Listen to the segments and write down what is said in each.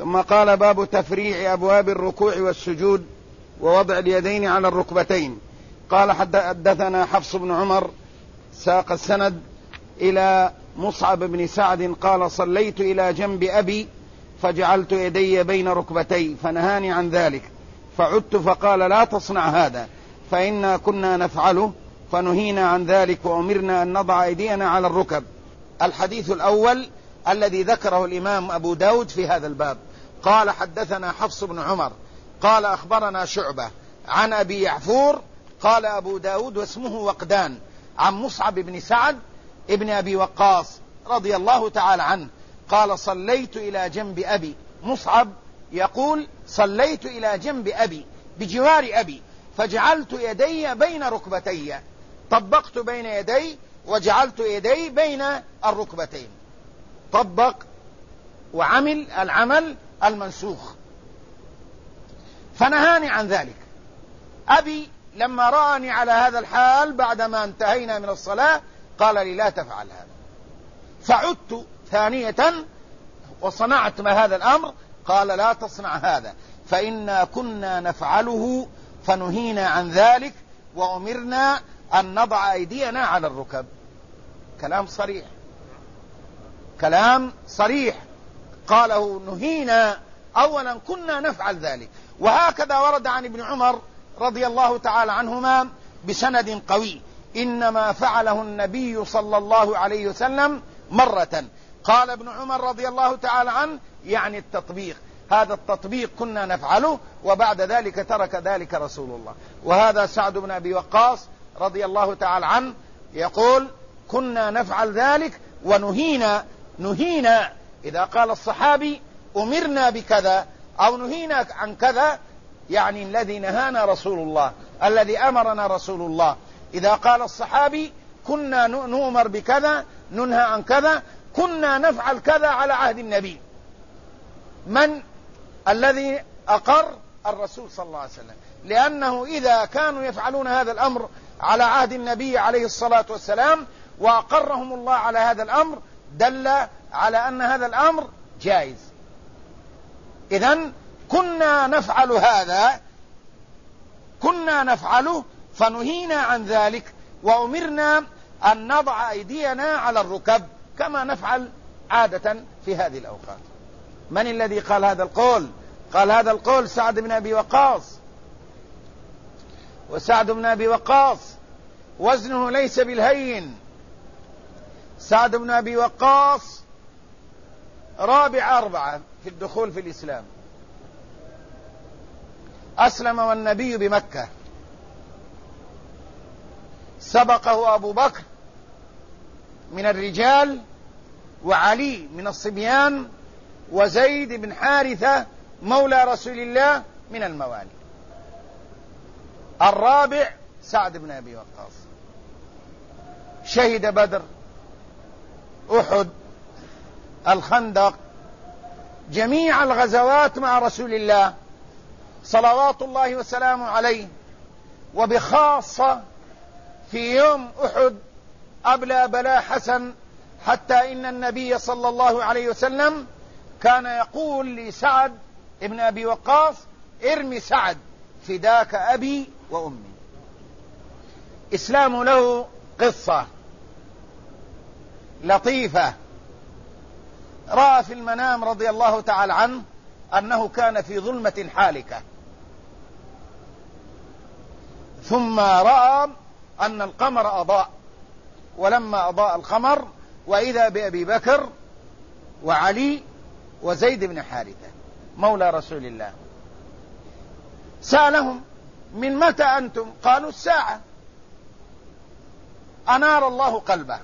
ثم قال: باب تفريع أبواب الركوع والسجود ووضع اليدين على الركبتين. قال: حدثنا حفص بن عمر ساق السند إلى مصعب بن سعد قال: صليت إلى جنب أبي فجعلت يدي بين ركبتي فنهاني عن ذلك، فعدت فقال: لا تصنع هذا فإنا كنا نفعله فنهينا عن ذلك وأمرنا أن نضع أيدينا على الركب. الحديث الأول الذي ذكره الإمام أبو داود في هذا الباب. قال: حدثنا حفص بن عمر قال: أخبرنا شعبة عن أبي يعفور قال أبو داود واسمه وقدان عن مصعب بن سعد ابن أبي وقاص رضي الله تعالى عنه قال: صليت إلى جنب أبي. مصعب يقول: صليت إلى جنب أبي بجوار أبي فجعلت يدي بين ركبتي، طبقت بين يدي وجعلت يدي بين الركبتين، طبق وعمل العمل المنسوخ، فنهاني عن ذلك. أبي لما رآني على هذا الحال بعدما انتهينا من الصلاة قال لي: لا تفعل هذا. فعدت ثانية وصنعت ما هذا الأمر، قال: لا تصنع هذا فإنا كنا نفعله فنهينا عن ذلك وأمرنا أن نضع أيدينا على الركب. كلام صريح، كلام صريح، قاله نهينا، أولا كنا نفعل ذلك. وهكذا ورد عن ابن عمر رضي الله تعالى عنهما بسند قوي: إنما فعله النبي صلى الله عليه وسلم مرة. قال ابن عمر رضي الله تعالى عنه يعني التطبيق، هذا التطبيق كنا نفعله وبعد ذلك ترك ذلك رسول الله. وهذا سعد بن أبي وقاص رضي الله تعالى عنه يقول: كنا نفعل ذلك ونهينا. نهينا إذا قال الصحابي أمرنا بكذا أو نهينا عن كذا يعني الذي نهانا رسول الله، الذي أمرنا رسول الله. إذا قال الصحابي كنا نؤمر بكذا ننهى عن كذا، كنا نفعل كذا على عهد النبي، من الذي أقر؟ الرسول صلى الله عليه وسلم، لأنه إذا كانوا يفعلون هذا الأمر على عهد النبي عليه الصلاة والسلام وأقرهم الله على هذا الأمر دل على أن هذا الأمر جائز. إذن كنا نفعل هذا، كنا نفعله فنهينا عن ذلك وأمرنا أن نضع أيدينا على الركب كما نفعل عادة في هذه الأوقات. من الذي قال هذا القول؟ قال هذا القول سعد بن أبي وقاص، وسعد بن أبي وقاص وزنه ليس بالهين. سعد بن أبي وقاص رابع 4 في الدخول في الإسلام، أسلم والنبي بمكة، سبقه أبو بكر من الرجال وعلي من الصبيان وزيد بن حارثة مولى رسول الله من الموالي. الرابع سعد بن أبي وقاص، شهد بدر، أحد، الخندق، جميع الغزوات مع رسول الله صلوات الله وسلامه عليه، وبخاصة في يوم أحد أبلى بلاء حسن، حتى إن النبي صلى الله عليه وسلم كان يقول لسعد ابن أبي وقاص: ارمي سعد فداك أبي وأمي. إسلام له قصة لطيفة. رأى في المنام رضي الله تعالى عنه أنه كان في ظلمة حالكة، ثم رأى أن القمر أضاء، ولما أضاء القمر وإذا بأبي بكر وعلي وزيد بن حارثة مولى رسول الله. سألهم: من متى أنتم؟ قالوا: الساعة. أنار الله قلبه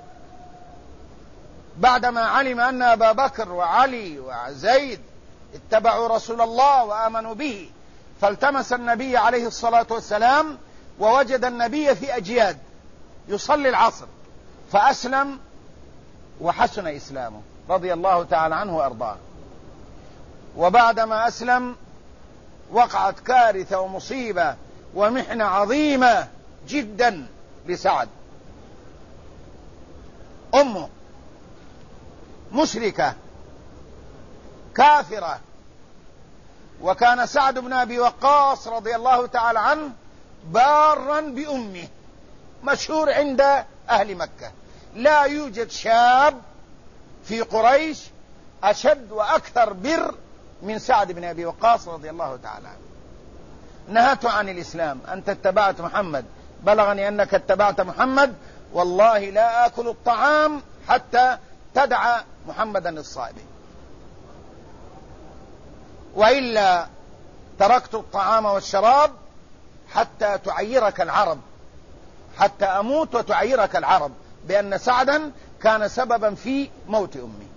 بعدما علم أن أبا بكر وعلي وزيد اتبعوا رسول الله وآمنوا به، فالتمس النبي عليه الصلاة والسلام ووجد النبي في أجياد يصلي العصر، فأسلم وحسن إسلامه رضي الله تعالى عنه وأرضاه. وبعدما أسلم وقعت كارثة ومصيبة ومحنة عظيمة جدا لسعد. أمه مشركة كافرة وكان سعد بن أبي وقاص رضي الله تعالى عنه بارا بأمه، مشهور عند أهل مكة. لا يوجد شاب في قريش أشد وأكثر بر من سعد بن أبي وقاص رضي الله تعالى عنه. نهته عن الإسلام: أنت اتبعت محمد، بلغني أنك اتبعت محمد، والله لا آكل الطعام حتى تدع محمدا الصائب، وإلا تركت الطعام والشراب حتى تعيرك العرب، حتى أموت وتعيرك العرب، بأن سعدا كان سببا في موت أمي.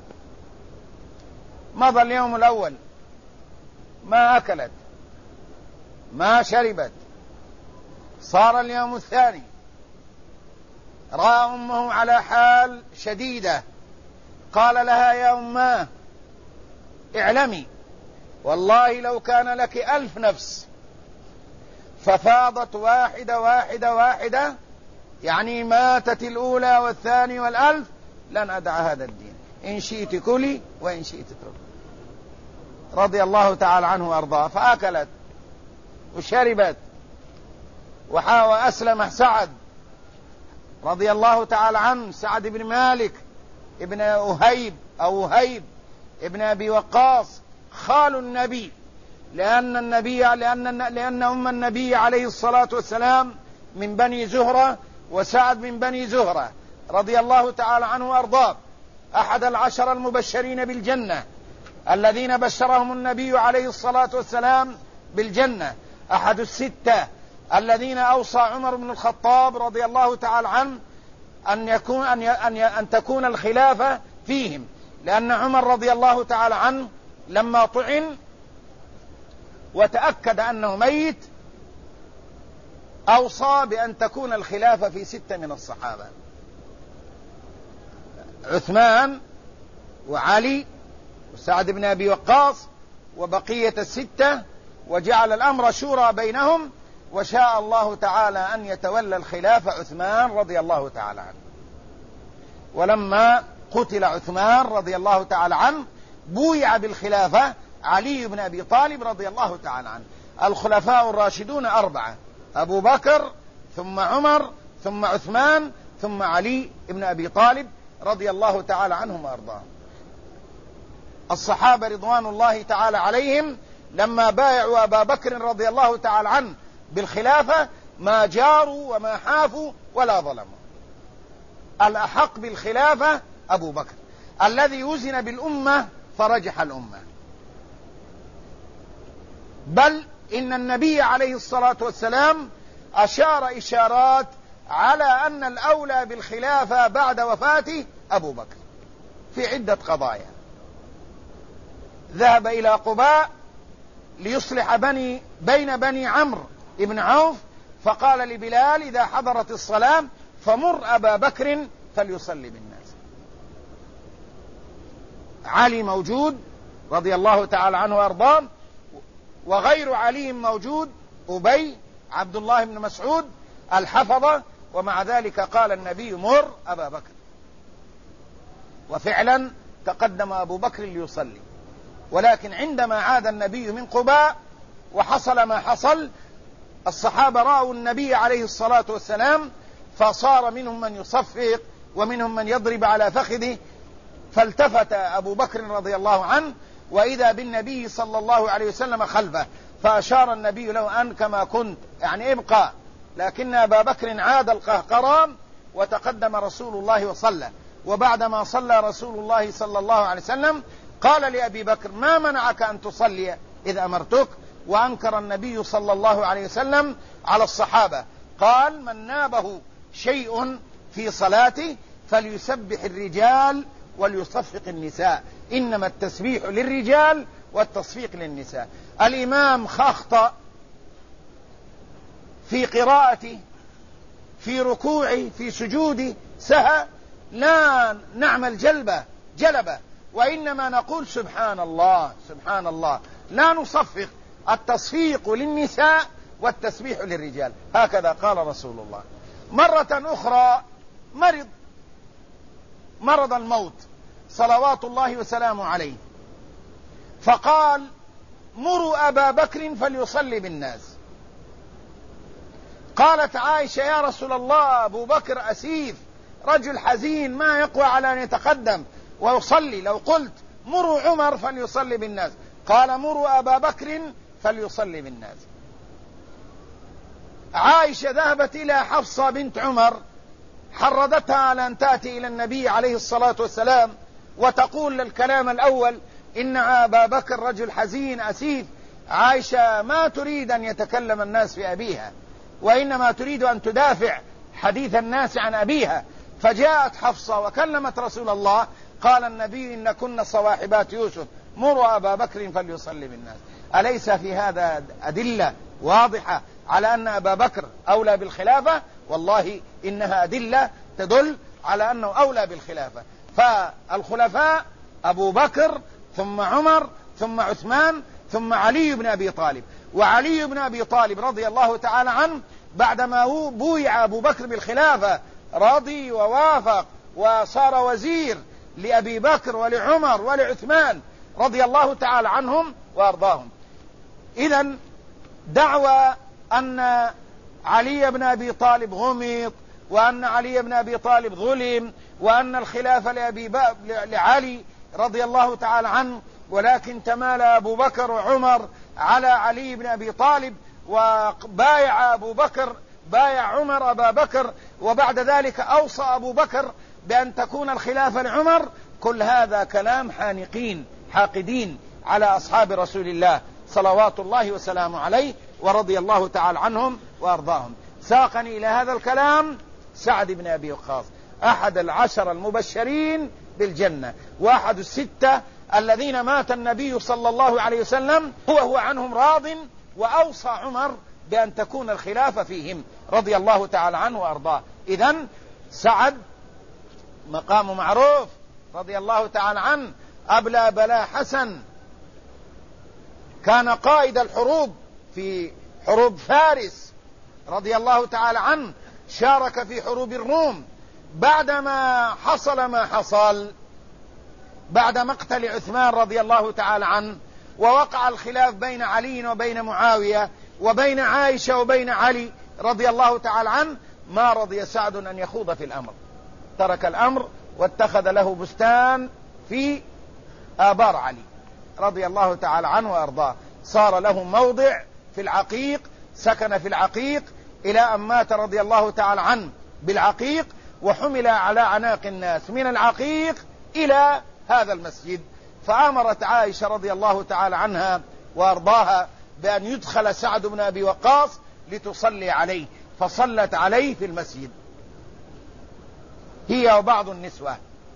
مضى اليوم الأول، ما أكلت ما شربت. صار اليوم الثاني، رأى أمه على حال شديدة، قال لها: يا أماه اعلمي والله لو كان لك 1000 نفس ففاضت واحدة واحدة واحدة، يعني ماتت الأولى والثاني والألف، لن أدع هذا الدين، إن شئت كلي وإن شئت اتركي. رضي الله تعالى عنه وأرضاه. فأكلت وشربت وأسلم سعد رضي الله تعالى عنه، سعد بن مالك ابن أهيب أو وهيب ابن أبي وقاص، خال النبي، لأن أم النبي عليه الصلاة والسلام من بني زهرة، وسعد من بني زهرة رضي الله تعالى عنه وأرضاه، أحد 10 المبشرين بالجنة الذين بشرهم النبي عليه الصلاة والسلام بالجنة، أحد 6 الذين أوصى عمر بن الخطاب رضي الله تعالى عنه أن تكون الخلافة فيهم، لأن عمر رضي الله تعالى عنه لما طعن وتأكد أنه ميت أوصى بأن تكون الخلافة في 6 من الصحابة: عثمان وعلي وسعد بن أبي وقاص وبقية 6، وجعل الأمر شورى بينهم، وشاء الله تعالى أن يتولى الخلافة عثمان رضي الله تعالى عنه. ولما قتل عثمان رضي الله تعالى عنه بويع بالخلافة علي بن أبي طالب رضي الله تعالى عنه. الخلفاء الراشدون 4: أبو بكر، ثم عمر، ثم عثمان، ثم علي بن أبي طالب رضي الله تعالى عنهم وأرضاهم. الصحابة رضوان الله تعالى عليهم لما بايعوا أبا بكر رضي الله تعالى عنه بالخلافة ما جاروا وما حافوا ولا ظلموا. الأحق بالخلافة أبو بكر، الذي وزن بالأمة فرجح الأمة. بل إن النبي عليه الصلاة والسلام أشار إشارات على أن الأولى بالخلافة بعد وفاته أبو بكر في عدة قضايا. ذهب إلى قباء ليصلح بين بني عمرو بن عوف، فقال لبلال: إذا حضرت الصلاة فمر أبا بكر فليصلي بالناس. علي موجود رضي الله تعالى عنه وأرضاه، وغير علي موجود: أبي، عبد الله بن مسعود، الحفظة، ومع ذلك قال النبي: مر أبا بكر. وفعلا تقدم أبو بكر ليصلي. ولكن عندما عاد النبي من قباء وحصل ما حصل، الصحابة رأوا النبي عليه الصلاة والسلام، فصار منهم من يصفق ومنهم من يضرب على فخذه، فالتفت أبو بكر رضي الله عنه وإذا بالنبي صلى الله عليه وسلم خلفه، فأشار النبي له: أن كما كنت، يعني ابقى. لكن أبا بكر عاد القهقرى وتقدم رسول الله وصلى. وبعدما صلى رسول الله صلى الله عليه وسلم قال لأبي بكر: ما منعك أن تصلي إذ أمرتك؟ وأنكر النبي صلى الله عليه وسلم على الصحابة، قال: من نابه شيء في صلاته فليسبح الرجال وليصفق النساء، إنما التسبيح للرجال والتصفيق للنساء. الإمام أخطأ في قراءته، في ركوعه، في سجوده، سهى، لا نعمل جلبة، وإنما نقول سبحان الله سبحان الله، لا نصفق. التصفيق للنساء والتسبيح للرجال، هكذا قال رسول الله. مرة أخرى مرض الموت صلوات الله وسلامه عليه، فقال مروا أبا بكر فليصلي بالناس. قالت عائشة يا رسول الله أبو بكر أسيف رجل حزين ما يقوى على أن يتقدم ويصلي، لو قلت مروا عمر فليصلي بالناس. قال مروا أبا بكر فليصلي بالناس. عائشة ذهبت إلى حفصة بنت عمر حردتها على أن تأتي إلى النبي عليه الصلاة والسلام وتقول الكلام الأول إن أبا بكر رجل حزين أسيف. عائشة ما تريد أن يتكلم الناس في أبيها، وإنما تريد أن تدافع حديث الناس عن أبيها. فجاءت حفصة وكلمت رسول الله، قال النبي إن كنا صواحبات يوسف مروا أبا بكر فليصلي بالناس. أليس في هذا أدلة واضحة على أن أبا بكر أولى بالخلافة؟ والله إنها أدلة تدل على أنه أولى بالخلافة. فالخلفاء أبو بكر ثم عمر ثم عثمان ثم علي بن أبي طالب. وعلي بن أبي طالب رضي الله تعالى عنه بعدما بويع أبو بكر بالخلافة رضي ووافق وصار وزير لأبي بكر ولعمر ولعثمان رضي الله تعالى عنهم وأرضاهم. إذن دعوى أن علي بن أبي طالب غمط وأن علي بن أبي طالب ظلم وأن الخلافة لعلي رضي الله تعالى عنه، ولكن تمالى أبو بكر وعمر على علي بن أبي طالب وبايع أبو بكر بايع عمر أبا بكر، وبعد ذلك أوصى أبو بكر بأن تكون الخلافة لعمر. كل هذا كلام حانقين حاقدين على أصحاب رسول الله صلوات الله وسلامه عليه ورضي الله تعالى عنهم وأرضاهم. ساقني إلى هذا الكلام سعد بن أبي وقاص أحد العشر المبشرين بالجنة وأحد الستة الذين مات النبي صلى الله عليه وسلم هو عنهم راض، وأوصى عمر بأن تكون الخلافة فيهم رضي الله تعالى عنه وأرضاه. إذن سعد مقام معروف رضي الله تعالى عنه، أبلى بلاء حسن، كان قائد الحروب في حروب فارس رضي الله تعالى عنه، شارك في حروب الروم. بعدما حصل ما حصل بعد مقتل عثمان رضي الله تعالى عنه ووقع الخلاف بين علي وبين معاوية وبين عائشة وبين علي رضي الله تعالى عنه، ما رضي سعد أن يخوض في الأمر، ترك الأمر واتخذ له بستان في آبار علي رضي الله تعالى عنه وأرضاه. صار له موضع في العقيق، سكن في العقيق إلى أن مات رضي الله تعالى عنه بالعقيق، وحمل على عناق الناس من العقيق إلى هذا المسجد. فأمرت عائشة رضي الله تعالى عنها وأرضاها بأن يدخل سعد بن أبي وقاص لتصلي عليه، فصلت عليه في المسجد هي وبعض النسوة.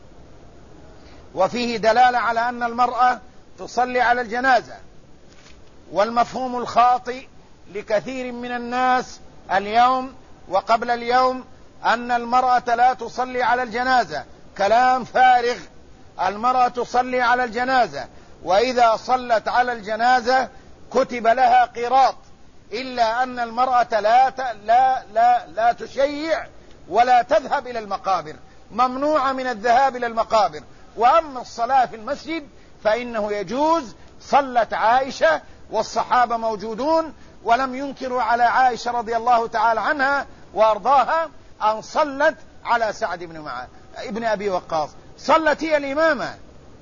وفيه دلالة على أن المرأة تصلي على الجنازة. والمفهوم الخاطئ لكثير من الناس اليوم وقبل اليوم أن المرأة لا تصلي على الجنازة، كلام فارغ. المرأة تصلي على الجنازة، وإذا صلت على الجنازة كتب لها قيراط، إلا أن المرأة لا تشيع ولا تذهب إلى المقابر، ممنوعة من الذهاب إلى المقابر. وأما الصلاة في المسجد فإنه يجوز. صلت عائشة والصحابة موجودون ولم ينكروا على عائشة رضي الله تعالى عنها وأرضاها أن صلت على سعد ابن أبي وقاص. صلت هي الإمامة،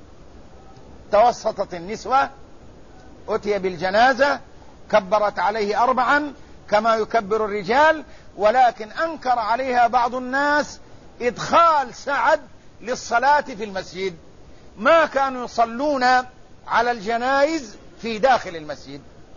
توسطت النسوة، أتي بالجنازة، كبرت عليه 4 كما يكبر الرجال، ولكن أنكر عليها بعض الناس إدخال سعد للصلاة في المسجد. ما كانوا يصلون على الجنائز في داخل المسجد،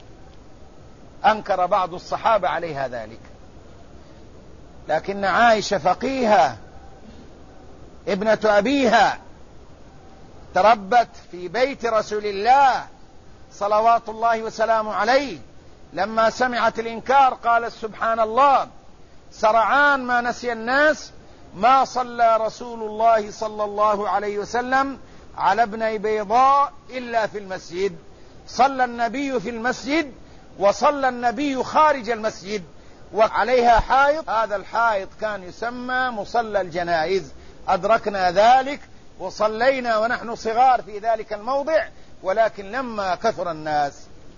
أنكر بعض الصحابة عليها ذلك. لكن عائشة فقيهة ابنة أبيها تربت في بيت رسول الله صلوات الله وسلامه عليه، لما سمعت الإنكار قالت سبحان الله سرعان ما نسي الناس ما صلى رسول الله صلى الله عليه وسلم على ابني بيضاء إلا في المسجد. صلى النبي في المسجد وصلى النبي خارج المسجد وعليها حائط، هذا الحائط كان يسمى مصلى الجنائز. أدركنا ذلك وصلينا ونحن صغار في ذلك الموضع، ولكن لما كثر الناس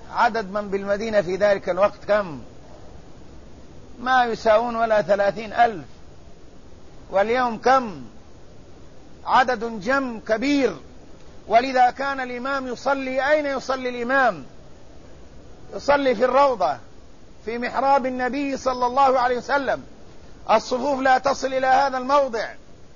عدد من بالمدينة في ذلك الوقت كم؟ ما يساوون ولا 30,000. واليوم كم؟ عدد جم كبير. ولذا كان الإمام يصلي أين يصلي الإمام؟ يصلي في الروضة في محراب النبي صلى الله عليه وسلم. الصفوف لا تصل إلى هذا الموضع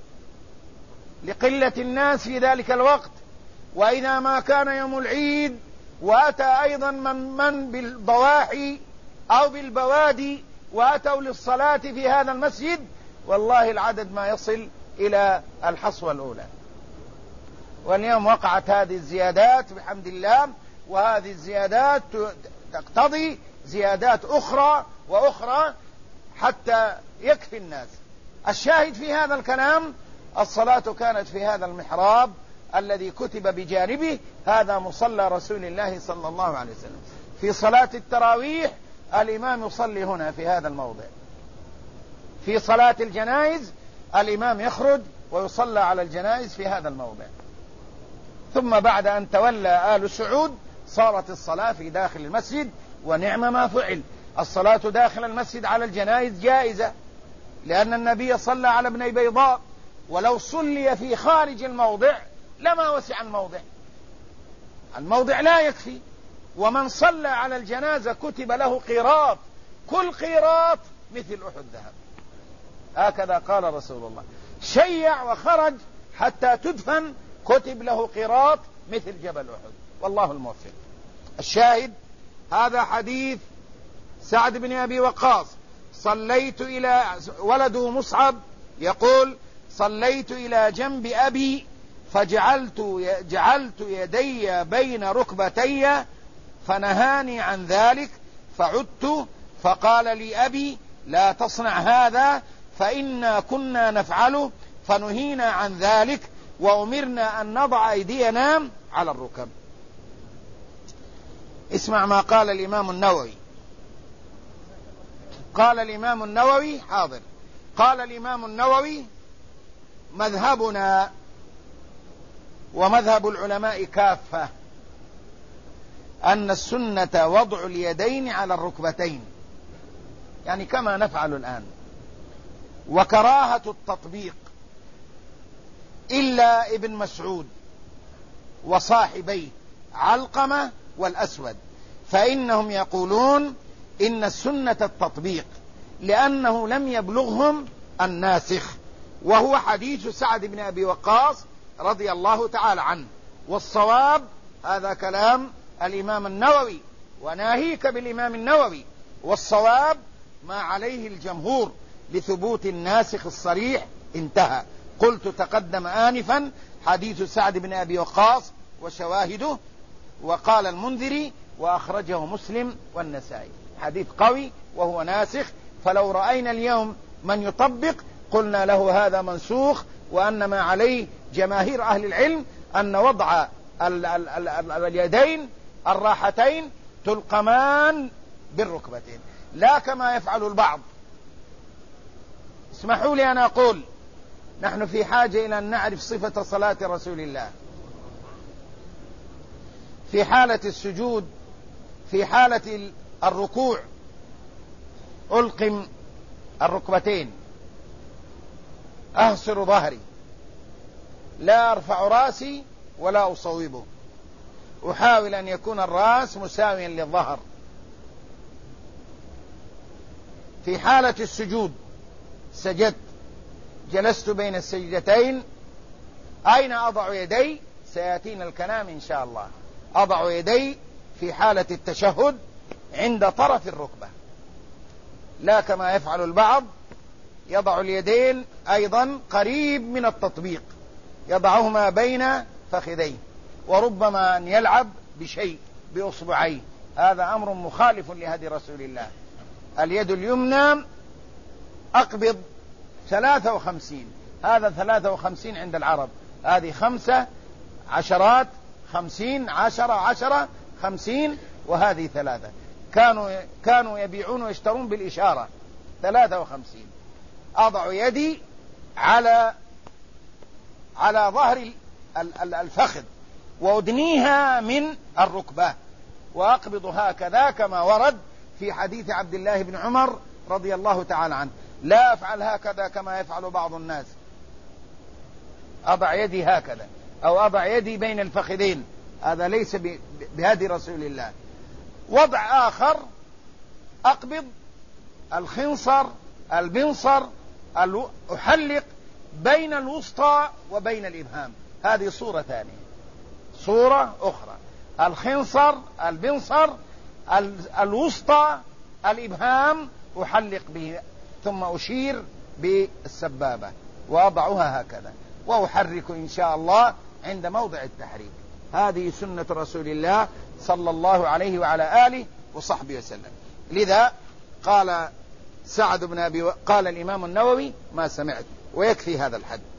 لقلة الناس في ذلك الوقت. وإذا ما كان يوم العيد وأتى أيضا من بالضواحي أو بالبوادي وأتوا للصلاة في هذا المسجد، والله العدد ما يصل إلى الحصوة الأولى. واليوم وقعت هذه الزيادات بحمد الله، وهذه الزيادات تقتضي زيادات أخرى وأخرى حتى يكفي الناس. الشاهد في هذا الكلام الصلاة كانت في هذا المحراب الذي كتب بجانبه هذا مصلى رسول الله صلى الله عليه وسلم. في صلاة التراويح الإمام يصلي هنا في هذا الموضع. في صلاة الجنائز الإمام يخرج ويصلى على الجنائز في هذا الموضع. ثم بعد أن تولى آل سعود صارت الصلاة في داخل المسجد، ونعم ما فعل. الصلاة داخل المسجد على الجنائز جائزة، لأن النبي صلى على ابني بيضاء، ولو صلي في خارج الموضع لما وسع الموضع. الموضع لا يكفي. ومن صلى على الجنازة كتب له قيراط، كل قيراط مثل أحد ذهب. هكذا قال رسول الله. شيع وخرج حتى تدفن كتب له قيراط مثل جبل أحد. والله الموفق. الشاهد هذا حديث سعد بن أبي وقاص. صليت إلى ولده مصعب يقول: صليت إلى جنب أبي جعلت يدي بين ركبتي فنهاني عن ذلك، فعدت فقال لي أبي: لا تصنع هذا، فإنا كنا نفعله فنهينا عن ذلك، وأمرنا أن نضع أيدينا على الركب. اسمع ما قال الإمام النووي. قال الإمام النووي حاضر. قال الإمام النووي: مذهبنا ومذهب العلماء كافة أن السنة وضع اليدين على الركبتين، يعني كما نفعل الآن، وكراهة التطبيق إلا ابن مسعود وصاحبيه علقمة والأسود، فإنهم يقولون إن السنة التطبيق لأنه لم يبلغهم الناسخ، وهو حديث سعد بن أبي وقاص رضي الله تعالى عنه. والصواب هذا كلام الإمام النووي، وناهيك بالإمام النووي، والصواب ما عليه الجمهور لثبوت الناسخ الصريح. انتهى. قلت تقدم آنفا حديث سعد بن أبي وقاص وشواهده. وقال المنذري: وأخرجه مسلم والنسائي، حديث قوي وهو ناسخ. فلو رأينا اليوم من يطبق قلنا له هذا منسوخ، وأن ما عليه جماهير أهل العلم أن وضع اليدين الراحتين تلقمان بالركبتين، لا كما يفعل البعض. اسمحوا لي أن أقول: نحن في حاجة إلى أن نعرف صفة صلاة رسول الله. في حالة السجود، في حالة الركوع، ألقم الركبتين، أهصر ظهري، لا أرفع راسي ولا أصوبه، أحاول أن يكون الرأس مساويا للظهر. في حالة السجود سجدت، جلست بين السجدتين، أين أضع يدي؟ سيأتينا الكلام إن شاء الله. أضع يدي في حالة التشهد عند طرف الركبة، لا كما يفعل البعض، يضع اليدين أيضا قريب من التطبيق، يضعهما بين فخذيه، وربما أن يلعب بشيء بأصبعيه. هذا أمر مخالف لهدي رسول الله. اليد اليمنى أقبض 53، هذا 53 عند العرب، هذه 5 عشرات، 50 10 50، وهذه 3. كانوا يبيعون ويشترون بالإشارة 53. أضع يدي على ظهر الفخذ وأدنيها من الركبة، وأقبض هكذا كما ورد في حديث عبد الله بن عمر رضي الله تعالى عنه. لا أفعل هكذا كما يفعل بعض الناس، أضع يدي هكذا أو أضع يدي بين الفخذين، هذا ليس بهدي رسول الله. وضع آخر، أقبض الخنصر البنصر أحلق بين الوسطى وبين الإبهام، هذه صورة ثانية. صورة أخرى الخنصر البنصر الوسطى الإبهام أحلق به، ثم أشير بالسبابة وأضعها هكذا وأحرك إن شاء الله عند موضع التحريك. هذه سنة رسول الله صلى الله عليه وعلى آله وصحبه وسلم. لذا قال سعد بن قال الإمام النووي: ما سمعت، ويكفي هذا الحد.